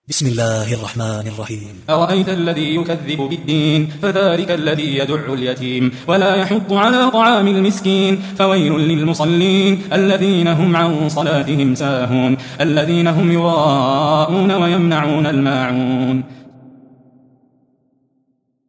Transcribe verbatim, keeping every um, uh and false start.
بسم الله الرحمن الرحيم. أرأيت الذي يكذب بالدين فذلك الذي يدع اليتيم ولا يحض على طعام المسكين فويل للمصلين الذين هم عن صلاتهم ساهون الذين هم يراءون ويمنعون الماعون.